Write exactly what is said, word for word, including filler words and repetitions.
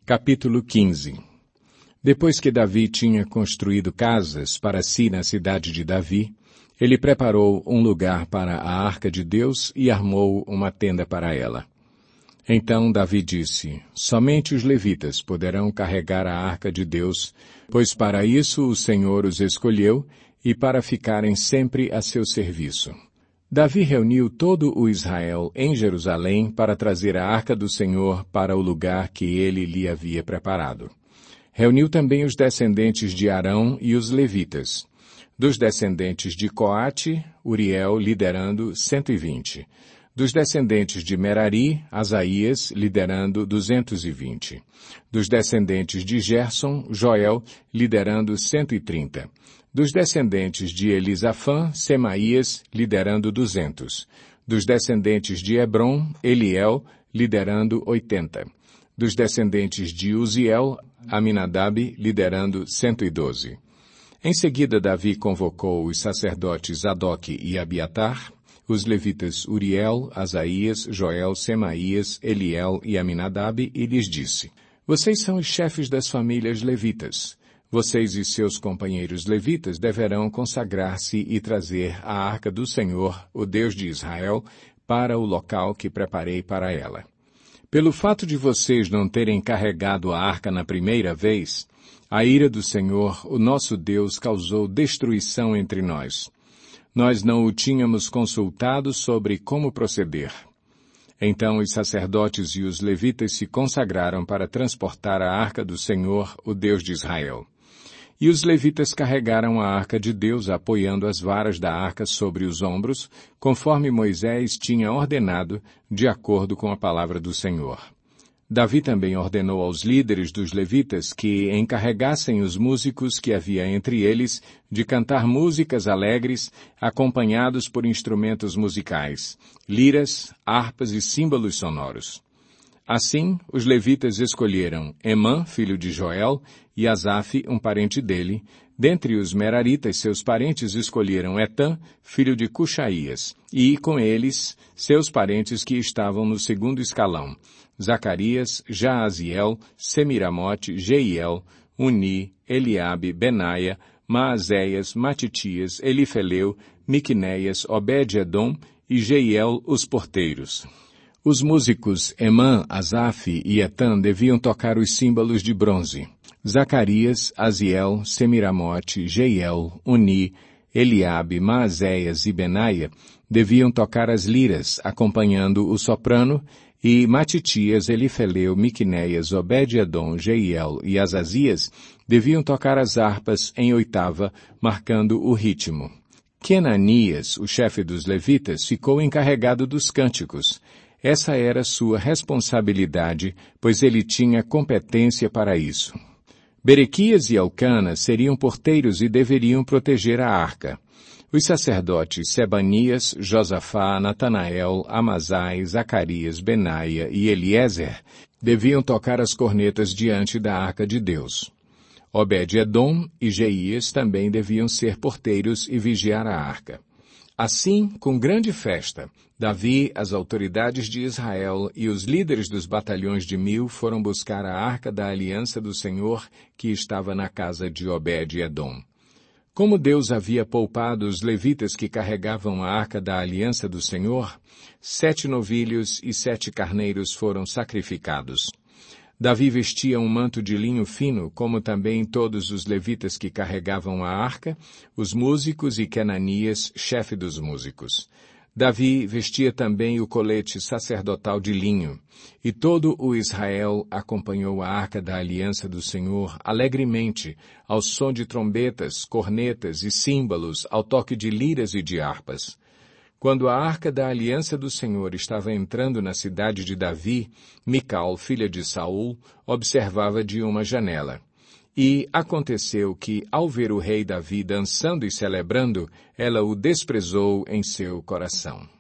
Capítulo quinze. Depois que Davi tinha construído casas para si na cidade de Davi, ele preparou um lugar para a arca de Deus e armou uma tenda para ela. Então Davi disse, somente os levitas poderão carregar a arca de Deus, pois para isso o Senhor os escolheu e para ficarem sempre a seu serviço. Davi reuniu todo o Israel em Jerusalém para trazer a arca do Senhor para o lugar que ele lhe havia preparado. Reuniu também os descendentes de Arão e os levitas. Dos descendentes de Coate, Uriel liderando cento e vinte. Dos descendentes de Merari, Asaías liderando duzentos e vinte. Dos descendentes de Gerson, Joel liderando cento e trinta. Dos descendentes de Elisafã, Semaías liderando duzentos. Dos descendentes de Hebron, Eliel liderando oitenta. Dos descendentes de Uziel, Aminadab liderando cento e doze. Em seguida, Davi convocou os sacerdotes Zadoque e Abiatar, os levitas Uriel, Asaías, Joel, Semaías, Eliel e Aminadab, e lhes disse, vocês são os chefes das famílias levitas. Vocês e seus companheiros levitas deverão consagrar-se e trazer a arca do Senhor, o Deus de Israel, para o local que preparei para ela. Pelo fato de vocês não terem carregado a arca na primeira vez, a ira do Senhor, o nosso Deus, causou destruição entre nós. Nós não o tínhamos consultado sobre como proceder. Então os sacerdotes e os levitas se consagraram para transportar a arca do Senhor, o Deus de Israel. E os levitas carregaram a arca de Deus, apoiando as varas da arca sobre os ombros, conforme Moisés tinha ordenado, de acordo com a palavra do Senhor. Davi também ordenou aos líderes dos levitas que encarregassem os músicos que havia entre eles de cantar músicas alegres, acompanhados por instrumentos musicais, liras, harpas e símbolos sonoros. Assim, os levitas escolheram Emã, filho de Joel, e Asaf, um parente dele. Dentre os meraritas, seus parentes escolheram Etã, filho de Cuxaías, e, com eles, seus parentes que estavam no segundo escalão, Zacarias, Jaaziel, Semiramote, Jeiel, Uni, Eliabe, Benaia, Maazéias, Matitias, Elifeleu, Miqunéias, Obed-edom e Jeiel, os porteiros. Os músicos Emã, Asaf e Etã deviam tocar os símbolos de bronze. Zacarias, Aziel, Semiramote, Jeiel, Uni, Eliabe, Maazéias e Benaia deviam tocar as liras, acompanhando o soprano, e Matitias, Elifeleu, Miqunéias, Obed-edom, Jeiel e Azazias deviam tocar as harpas em oitava, marcando o ritmo. Quenanias, o chefe dos levitas, ficou encarregado dos cânticos. Essa era sua responsabilidade, pois ele tinha competência para isso. Berequias e Elcana seriam porteiros e deveriam proteger a arca. Os sacerdotes Sebanias, Josafá, Natanael, Amazai, Zacarias, Benaia e Eliezer deviam tocar as cornetas diante da arca de Deus. Obed-edom e Jeias também deviam ser porteiros e vigiar a arca. Assim, com grande festa, Davi, as autoridades de Israel e os líderes dos batalhões de mil foram buscar a arca da aliança do Senhor que estava na casa de Obed-edom. Como Deus havia poupado os levitas que carregavam a arca da aliança do Senhor, sete novilhos e sete carneiros foram sacrificados. Davi vestia um manto de linho fino, como também todos os levitas que carregavam a arca, os músicos e Quenanias, chefe dos músicos. Davi vestia também o colete sacerdotal de linho, e todo o Israel acompanhou a arca da aliança do Senhor alegremente, ao som de trombetas, cornetas e símbolos, ao toque de liras e de harpas. Quando a arca da aliança do Senhor estava entrando na cidade de Davi, Mical, filha de Saul, observava de uma janela. E aconteceu que, ao ver o rei Davi dançando e celebrando, ela o desprezou em seu coração.